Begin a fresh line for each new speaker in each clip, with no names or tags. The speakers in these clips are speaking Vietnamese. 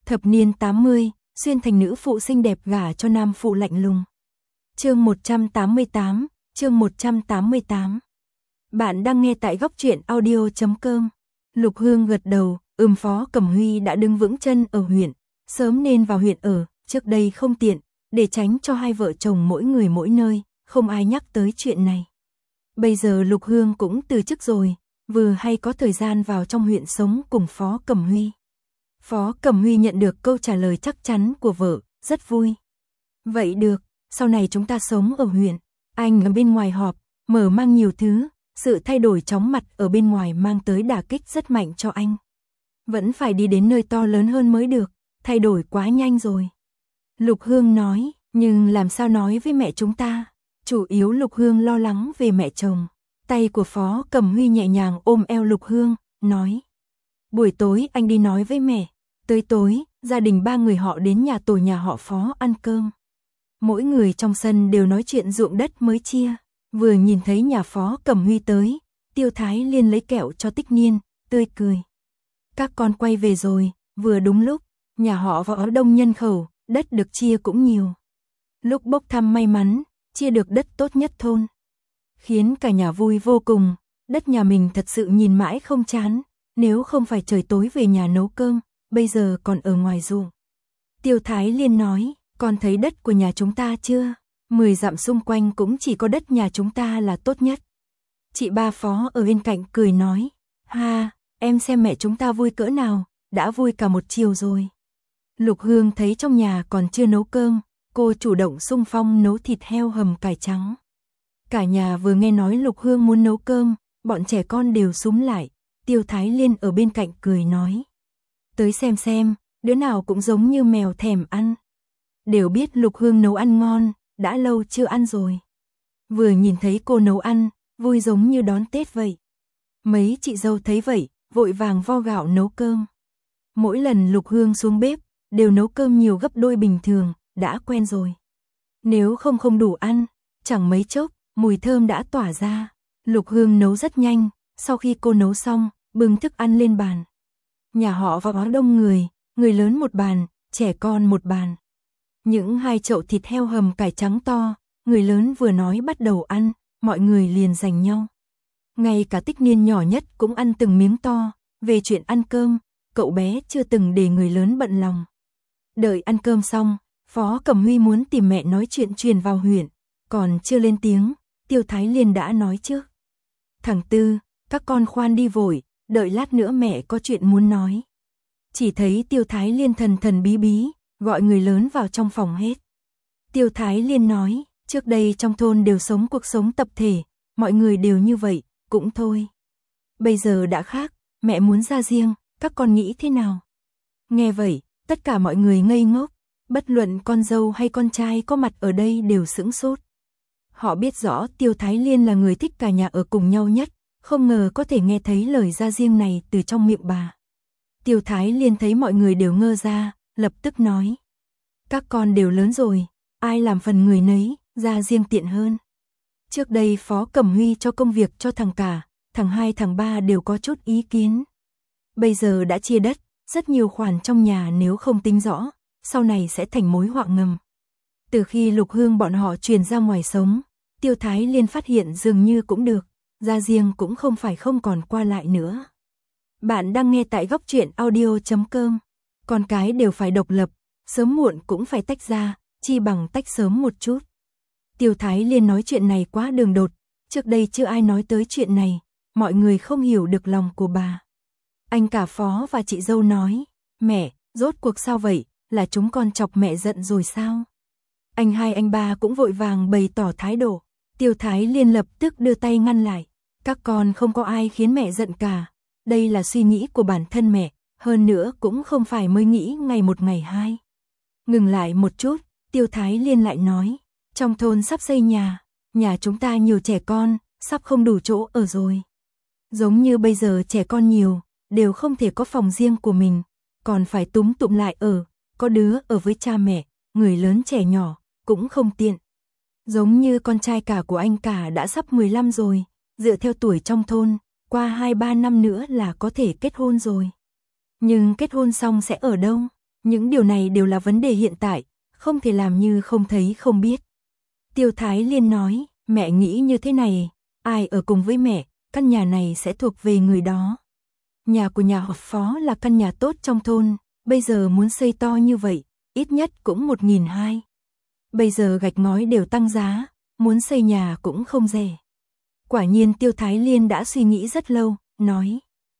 Thập niên 80, xuyên thành nữ phụ xinh đẹp gả cho nam phụ lạnh lùng. Chương 188, chương 188. Bạn đang nghe tại góc truyện audio.com. Lục Hương gật đầu, Phó Cẩm Huy đã đứng vững chân ở huyện, sớm nên vào huyện ở, trước đây không tiện, để tránh cho hai vợ chồng mỗi người mỗi nơi, không ai nhắc tới chuyện này. Bây giờ Lục Hương cũng từ chức rồi, vừa hay có thời gian vào trong huyện sống cùng Phó Cẩm Huy. Phó Cẩm Huy nhận được câu trả lời chắc chắn của vợ, rất vui. Vậy được, sau này chúng ta sống ở huyện, anh ở bên ngoài họp, mở mang nhiều thứ, sự thay đổi chóng mặt ở bên ngoài mang tới đả kích rất mạnh cho anh. Vẫn phải đi đến nơi to lớn hơn mới được, thay đổi quá nhanh rồi. Lục Hương nói, nhưng làm sao nói với mẹ chúng ta? Chủ yếu Lục Hương lo lắng về mẹ chồng. Tay của Phó Cẩm Huy nhẹ nhàng ôm eo Lục Hương, nói. Buổi tối anh đi nói với mẹ. Tới tối, gia đình ba người họ đến nhà tổ nhà họ Phó ăn cơm. Mỗi người trong sân đều nói chuyện ruộng đất mới chia. Vừa nhìn thấy nhà Phó Cẩm Huy tới, Tiêu Thái Liên lấy kẹo cho Tích Niên, tươi cười. Các con quay về rồi, vừa đúng lúc, nhà họ Võ đông nhân khẩu, đất được chia cũng nhiều. Lúc bốc thăm may mắn, chia được đất tốt nhất thôn. Khiến cả nhà vui vô cùng, đất nhà mình thật sự nhìn mãi không chán, nếu không phải trời tối về nhà nấu cơm, bây giờ còn ở ngoài ruộng. Tiêu Thái Liên nói, con thấy đất của nhà chúng ta chưa? 10 dặm xung quanh cũng chỉ có đất nhà chúng ta là tốt nhất. Chị ba Phó ở bên cạnh cười nói, ha, em xem mẹ chúng ta vui cỡ nào, đã vui cả một chiều rồi. Lục Hương thấy trong nhà còn chưa nấu cơm, cô chủ động xung phong nấu thịt heo hầm cải trắng. Cả nhà vừa nghe nói Lục Hương muốn nấu cơm, bọn trẻ con đều súm lại, Tiêu Thái Liên ở bên cạnh cười nói. Tới xem, đứa nào cũng giống như mèo thèm ăn. Đều biết Lục Hương nấu ăn ngon, đã lâu chưa ăn rồi. Vừa nhìn thấy cô nấu ăn, vui giống như đón Tết vậy. Mấy chị dâu thấy vậy, vội vàng vo gạo nấu cơm. Mỗi lần Lục Hương xuống bếp, đều nấu cơm nhiều gấp đôi bình thường, đã quen rồi. Nếu không đủ ăn, chẳng mấy chốc, mùi thơm đã tỏa ra. Lục Hương nấu rất nhanh, sau khi cô nấu xong, bưng thức ăn lên bàn. Nhà họ Võ đông người lớn một bàn, trẻ con một bàn. Những 2 chậu thịt heo hầm cải trắng to, người lớn vừa nói bắt đầu ăn, mọi người liền giành nhau. Ngay cả Tích Niên nhỏ nhất cũng ăn từng miếng to, về chuyện ăn cơm, cậu bé chưa từng để người lớn bận lòng. Đợi ăn cơm xong, Phó Cẩm Huy muốn tìm mẹ nói chuyện truyền vào huyện, còn chưa lên tiếng, Tiêu Thái Liên đã nói trước. Thằng Tư, các con khoan đi vội, đợi lát nữa mẹ có chuyện muốn nói. Chỉ thấy Tiêu Thái Liên thần bí, gọi người lớn vào trong phòng hết. Tiêu Thái Liên nói, trước đây trong thôn đều sống cuộc sống tập thể, mọi người đều như vậy, cũng thôi. Bây giờ đã khác, mẹ muốn ra riêng, các con nghĩ thế nào? Nghe vậy, tất cả mọi người ngây ngốc, bất luận con dâu hay con trai có mặt ở đây đều sững sốt. Họ biết rõ Tiêu Thái Liên là người thích cả nhà ở cùng nhau nhất, không ngờ có thể nghe thấy lời ra riêng này từ trong miệng bà. Tiêu Thái Liên thấy mọi người đều ngơ ra, lập tức nói. Các con đều lớn rồi, ai làm phần người nấy, ra riêng tiện hơn. Trước đây Phó Cẩm Huy cho công việc cho thằng cả, thằng 2 thằng 3 đều có chút ý kiến. Bây giờ đã chia đất, rất nhiều khoản trong nhà nếu không tính rõ, sau này sẽ thành mối họa ngầm. Từ khi Lục Hương bọn họ chuyển ra ngoài sống, Tiêu Thái Liên phát hiện dường như cũng được, ra riêng cũng không phải không còn qua lại nữa. Bạn đang nghe tại góc truyện audio.com. Con cái đều phải độc lập, sớm muộn cũng phải tách ra, chi bằng tách sớm một chút. Tiêu Thái Liên nói chuyện này quá đường đột, trước đây chưa ai nói tới chuyện này, mọi người không hiểu được lòng của bà. Anh cả Phó và chị dâu nói, mẹ, rốt cuộc sao vậy, là chúng con chọc mẹ giận rồi sao? Anh 2 anh 3 cũng vội vàng bày tỏ thái độ. Tiêu Thái Liên lập tức đưa tay ngăn lại, các con không có ai khiến mẹ giận cả, đây là suy nghĩ của bản thân mẹ, hơn nữa cũng không phải mới nghĩ ngày một ngày hai. Ngừng lại một chút, Tiêu Thái Liên lại nói, trong thôn sắp xây nhà chúng ta nhiều trẻ con, sắp không đủ chỗ ở rồi. Giống như bây giờ trẻ con nhiều, đều không thể có phòng riêng của mình, còn phải túm tụm lại ở, có đứa ở với cha mẹ, người lớn trẻ nhỏ, cũng không tiện. Giống như con trai cả của anh cả đã sắp 15 rồi, dựa theo tuổi trong thôn, qua 2-3 năm nữa là có thể kết hôn rồi. Nhưng kết hôn xong sẽ ở đâu? Những điều này đều là vấn đề hiện tại, không thể làm như không thấy không biết. Tiêu Thái Liên nói, mẹ nghĩ như thế này, ai ở cùng với mẹ, căn nhà này sẽ thuộc về người đó. Nhà của nhà họ Phó là căn nhà tốt trong thôn, bây giờ muốn xây to như vậy, ít nhất cũng 1.200. Bây giờ gạch ngói đều tăng giá, muốn xây nhà cũng không rẻ. Quả nhiên Tiêu Thái Liên đã suy nghĩ rất lâu, nói.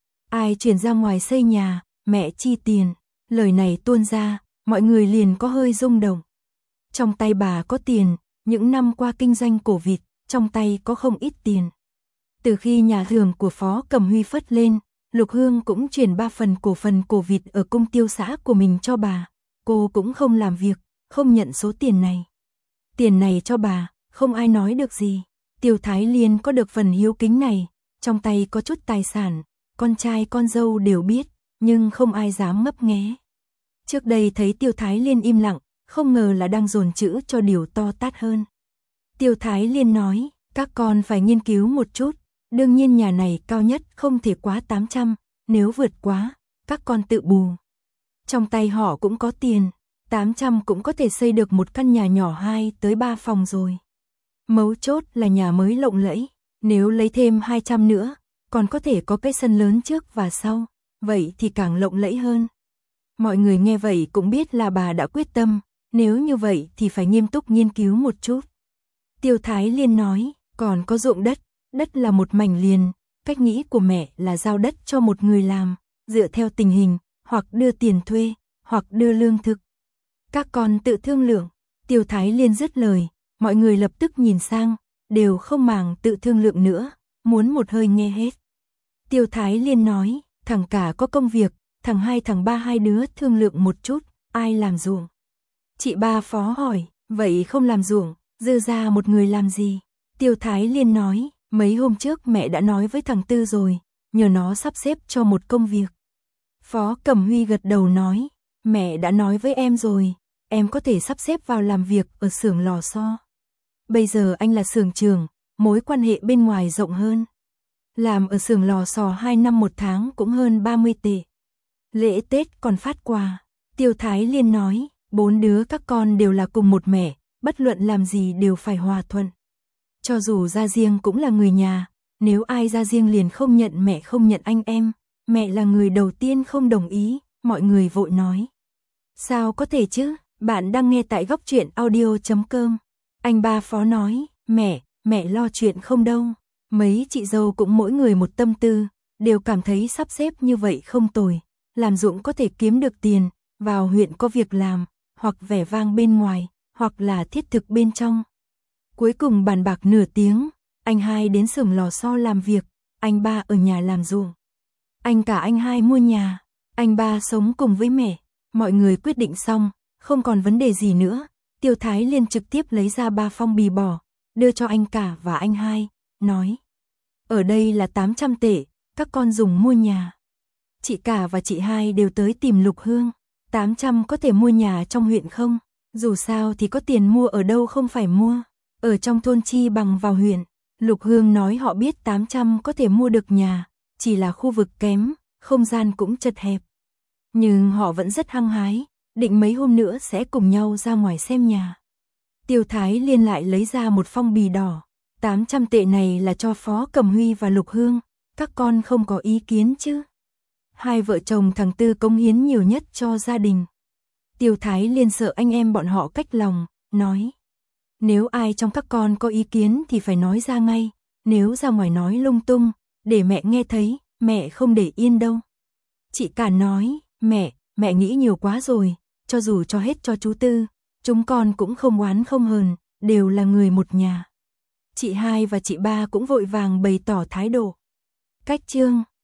Ai chuyển ra ngoài xây nhà, mẹ chi tiền. Lời này tuôn ra, mọi người liền có hơi rung động. Trong tay bà có tiền, những năm qua kinh doanh cổ vịt, trong tay có không ít tiền. Từ khi nhà xưởng của Phó Cẩm Huy phất lên, Lục Hương cũng chuyển 3 phần cổ vịt ở cung tiêu xã của mình cho bà. Cô cũng không làm việc, không nhận số tiền này. Tiền này cho bà, không ai nói được gì. Tiêu Thái Liên có được phần hiếu kính này, trong tay có chút tài sản, con trai con dâu đều biết, nhưng không ai dám ngấp nghé. Trước đây thấy Tiêu Thái Liên im lặng, không ngờ là đang dồn chữ cho điều to tát hơn. Tiêu Thái Liên nói, các con phải nghiên cứu một chút, đương nhiên nhà này cao nhất không thể quá 800, nếu vượt quá, các con tự bù. Trong tay họ cũng có tiền, 800 cũng có thể xây được một căn nhà nhỏ 2 tới 3 phòng rồi. Mấu chốt là nhà mới lộng lẫy, nếu lấy thêm 200 nữa, còn có thể có cái sân lớn trước và sau, vậy thì càng lộng lẫy hơn. Mọi người nghe vậy cũng biết là bà đã quyết tâm, nếu như vậy thì phải nghiêm túc nghiên cứu một chút. Tiêu Thái Liên nói, còn có ruộng đất, đất là một mảnh liền, cách nghĩ của mẹ là giao đất cho một người làm, dựa theo tình hình, hoặc đưa tiền thuê, hoặc đưa lương thực. Các con tự thương lượng. Tiêu Thái Liên dứt lời, mọi người lập tức nhìn sang, đều không màng tự thương lượng nữa, muốn một hơi nghe hết. Tiêu Thái Liên nói, thằng cả có công việc, thằng 2 thằng 3 hai đứa thương lượng một chút, ai làm ruộng. Chị ba Phó hỏi, vậy không làm ruộng, dư ra một người làm gì? Tiêu Thái Liên nói, mấy hôm trước mẹ đã nói với thằng Tư rồi, nhờ nó sắp xếp cho một công việc. Phó Cẩm Huy gật đầu nói, mẹ đã nói với em rồi, em có thể sắp xếp vào làm việc ở xưởng lò xo. Bây giờ anh là xưởng trưởng, mối quan hệ bên ngoài rộng hơn. Làm ở xưởng lò xo 2 năm 1 tháng cũng hơn 30 tệ. Lễ Tết còn phát quà. Tiêu Thái Liên nói, 4 đứa các con đều là cùng một mẹ, bất luận làm gì đều phải hòa thuận. Cho dù ra riêng cũng là người nhà, nếu ai ra riêng liền không nhận mẹ không nhận anh em, mẹ là người đầu tiên không đồng ý, mọi người vội nói. Sao có thể chứ, bạn đang nghe tại góc truyện audio.com. Anh ba Phó nói, mẹ lo chuyện không đâu. Mấy chị dâu cũng mỗi người một tâm tư, đều cảm thấy sắp xếp như vậy không tồi. Làm ruộng có thể kiếm được tiền, vào huyện có việc làm, hoặc vẻ vang bên ngoài, hoặc là thiết thực bên trong. Cuối cùng bàn bạc nửa tiếng, anh hai đến xưởng lò xo làm việc, anh ba ở nhà làm ruộng. Anh cả anh hai mua nhà, anh ba sống cùng với mẹ. Mọi người quyết định xong, không còn vấn đề gì nữa. Tiêu Thái Liên trực tiếp lấy ra 3 phong bì bỏ, đưa cho anh cả và anh hai, nói. Ở đây là 800 tệ, các con dùng mua nhà. Chị cả và chị hai đều tới tìm Lục Hương. 800 có thể mua nhà trong huyện không? Dù sao thì có tiền mua ở đâu không phải mua. Ở trong thôn chi bằng vào huyện. Lục Hương nói họ biết 800 có thể mua được nhà, chỉ là khu vực kém, không gian cũng chật hẹp. Nhưng họ vẫn rất hăng hái, định mấy hôm nữa sẽ cùng nhau ra ngoài xem nhà. Tiêu Thái Liên lại lấy ra một phong bì đỏ. 800 tệ này là cho Phó Cẩm Huy và Lục Hương, các con không có ý kiến chứ? Hai vợ chồng thằng Tư cống hiến nhiều nhất cho gia đình. Tiêu Thái Liên sợ anh em bọn họ cách lòng, nói. Nếu ai trong các con có ý kiến thì phải nói ra ngay, nếu ra ngoài nói lung tung, để mẹ nghe thấy, mẹ không để yên đâu. Chị cả nói, mẹ nghĩ nhiều quá rồi, cho dù cho hết cho chú Tư, chúng con cũng không oán không hờn, đều là người một nhà. Chị hai và chị ba cũng vội vàng bày tỏ thái độ. Cách chương